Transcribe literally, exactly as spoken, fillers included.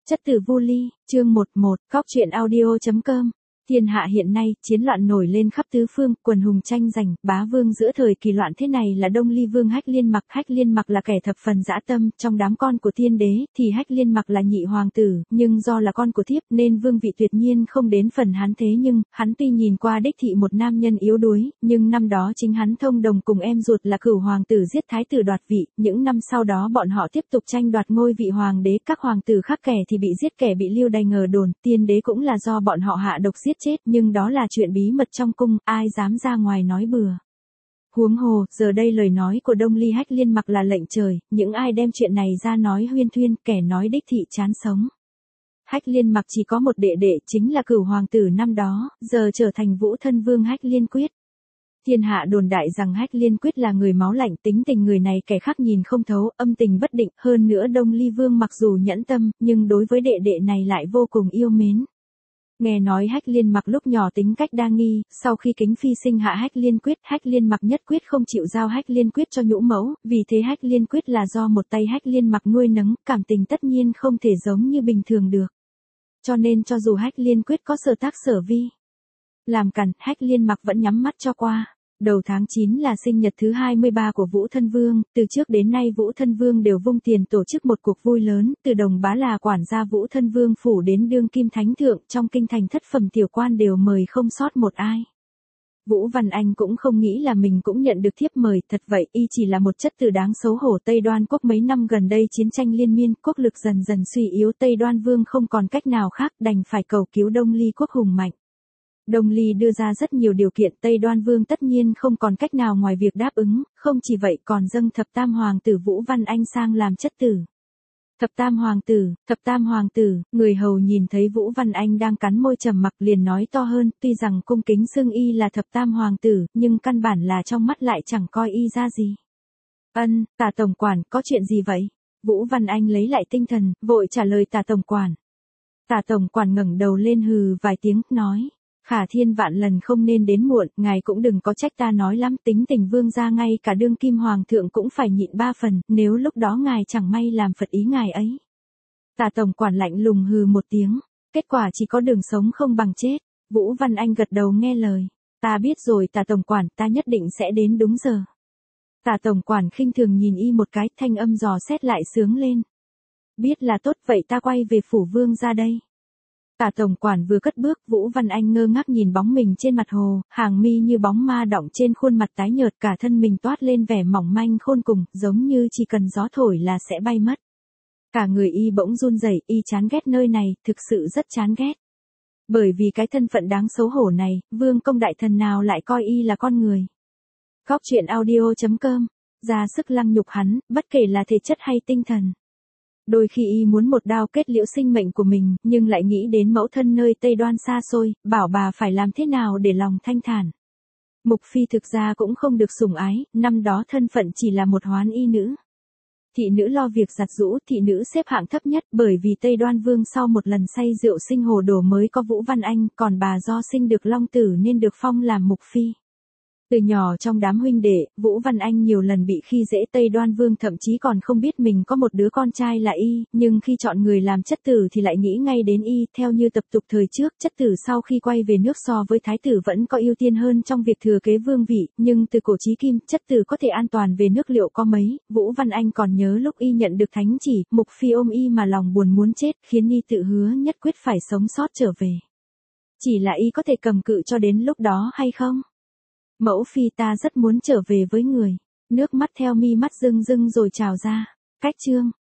Chất tử Vu Ly, chương một một, Cóc truyện audio chấm com. Thiên hạ hiện nay, chiến loạn nổi lên khắp tứ phương, quần hùng tranh giành, bá vương giữa thời kỳ loạn thế này là Đông Ly Vương Hách Liên Mặc. Hách Liên Mặc là kẻ thập phần dã tâm, trong đám con của tiên đế, thì Hách Liên Mặc là nhị hoàng tử, nhưng do là con của thiếp nên vương vị tuyệt nhiên không đến phần hắn. Thế nhưng, hắn tuy nhìn qua đích thị một nam nhân yếu đuối, nhưng năm đó chính hắn thông đồng cùng em ruột là Cửu hoàng tử giết thái tử đoạt vị, những năm sau đó bọn họ tiếp tục tranh đoạt ngôi vị hoàng đế, các hoàng tử khác kẻ thì bị giết kẻ bị lưu đày ngờ đồn, tiên đế cũng là do bọn họ hạ độc giết chết, nhưng đó là chuyện bí mật trong cung, ai dám ra ngoài nói bừa. Huống hồ, giờ đây lời nói của Đông Ly Hách Liên Mặc là lệnh trời, những ai đem chuyện này ra nói huyên thuyên, kẻ nói đích thị chán sống. Hách Liên Mặc chỉ có một đệ đệ, chính là Cửu hoàng tử năm đó, giờ trở thành Vũ thân vương Hách Liên Quyết. Thiên hạ đồn đại rằng Hách Liên Quyết là người máu lạnh, tính tình người này kẻ khác nhìn không thấu, âm tình bất định, hơn nữa Đông Ly Vương mặc dù nhẫn tâm, nhưng đối với đệ đệ này lại vô cùng yêu mến. Nghe nói Hách Liên Mặc lúc nhỏ tính cách đa nghi, sau khi Kính Phi sinh hạ Hách Liên Quyết, Hách Liên Mặc nhất quyết không chịu giao Hách Liên Quyết cho nhũ mẫu, vì thế Hách Liên Quyết là do một tay Hách Liên Mặc nuôi nấng, cảm tình tất nhiên không thể giống như bình thường được. Cho nên cho dù Hách Liên Quyết có sở tác sở vi làm cản, Hách Liên Mặc vẫn nhắm mắt cho qua. Đầu tháng chín là sinh nhật thứ hai mươi ba của Vũ Thân Vương, từ trước đến nay Vũ Thân Vương đều vung tiền tổ chức một cuộc vui lớn, từ Đồng Bá là quản gia Vũ Thân Vương phủ đến đương kim thánh thượng, trong kinh thành thất phẩm tiểu quan đều mời không sót một ai. Vũ Văn Anh cũng không nghĩ là mình cũng nhận được thiếp mời, thật vậy, y chỉ là một chất tử đáng xấu hổ. Tây Đoan quốc mấy năm gần đây chiến tranh liên miên, quốc lực dần dần suy yếu, Tây Đoan Vương không còn cách nào khác, đành phải cầu cứu Đông Ly quốc hùng mạnh. Đông Ly đưa ra rất nhiều điều kiện, Tây Đoan Vương tất nhiên không còn cách nào ngoài việc đáp ứng, không chỉ vậy còn dâng thập tam hoàng tử Vũ Văn Anh sang làm chất tử. Thập tam hoàng tử, thập tam hoàng tử, người hầu nhìn thấy Vũ Văn Anh đang cắn môi trầm mặc liền nói to hơn, tuy rằng cung kính xưng y là thập tam hoàng tử, nhưng căn bản là trong mắt lại chẳng coi y ra gì. Ân, Tả tổng quản, có chuyện gì vậy? Vũ Văn Anh lấy lại tinh thần, vội trả lời Tả tổng quản. Tả tổng quản ngẩng đầu lên hừ vài tiếng, nói. Khả thiên vạn lần không nên đến muộn, ngài cũng đừng có trách ta nói lắm, tính tình vương gia ngay cả đương kim hoàng thượng cũng phải nhịn ba phần, nếu lúc đó ngài chẳng may làm phật ý ngài ấy. Tả tổng quản lạnh lùng hừ một tiếng, kết quả chỉ có đường sống không bằng chết. Vũ Văn Anh gật đầu nghe lời, ta biết rồi Tả tổng quản, ta nhất định sẽ đến đúng giờ. Tả tổng quản khinh thường nhìn y một cái, thanh âm dò xét lại sướng lên. Biết là tốt, vậy ta quay về phủ vương gia đây. Tả tổng quản vừa cất bước, Vũ Văn Anh ngơ ngác nhìn bóng mình trên mặt hồ, hàng mi như bóng ma đọng trên khuôn mặt tái nhợt, cả thân mình toát lên vẻ mỏng manh khôn cùng, giống như chỉ cần gió thổi là sẽ bay mất. Cả người y bỗng run rẩy, y chán ghét nơi này, thực sự rất chán ghét. Bởi vì cái thân phận đáng xấu hổ này, vương công đại thần nào lại coi y là con người. Cóc truyện audio chấm com, ra sức lăng nhục hắn, bất kể là thể chất hay tinh thần. Đôi khi y muốn một đao kết liễu sinh mệnh của mình, nhưng lại nghĩ đến mẫu thân nơi Tây Đoan xa xôi, bảo bà phải làm thế nào để lòng thanh thản. Mục Phi thực ra cũng không được sủng ái, năm đó thân phận chỉ là một hoán y nữ. Thị nữ lo việc giặt giũ, thị nữ xếp hạng thấp nhất, bởi vì Tây Đoan Vương sau một lần say rượu sinh hồ đồ mới có Vũ Văn Anh, còn bà do sinh được long tử nên được phong làm Mục Phi. Từ nhỏ trong đám huynh đệ, Vũ Văn Anh nhiều lần bị khi dễ, Tây Đoan Vương thậm chí còn không biết mình có một đứa con trai là y, nhưng khi chọn người làm chất tử thì lại nghĩ ngay đến y, theo như tập tục thời trước, chất tử sau khi quay về nước so với thái tử vẫn có ưu tiên hơn trong việc thừa kế vương vị, nhưng từ cổ chí kim, chất tử có thể an toàn về nước liệu có mấy. Vũ Văn Anh còn nhớ lúc y nhận được thánh chỉ, Mục Phi ôm y mà lòng buồn muốn chết, khiến y tự hứa nhất quyết phải sống sót trở về. Chỉ là y có thể cầm cự cho đến lúc đó hay không? Mẫu phi, ta rất muốn trở về với người. Nước mắt theo mi mắt rưng rưng rồi trào ra. Cách chương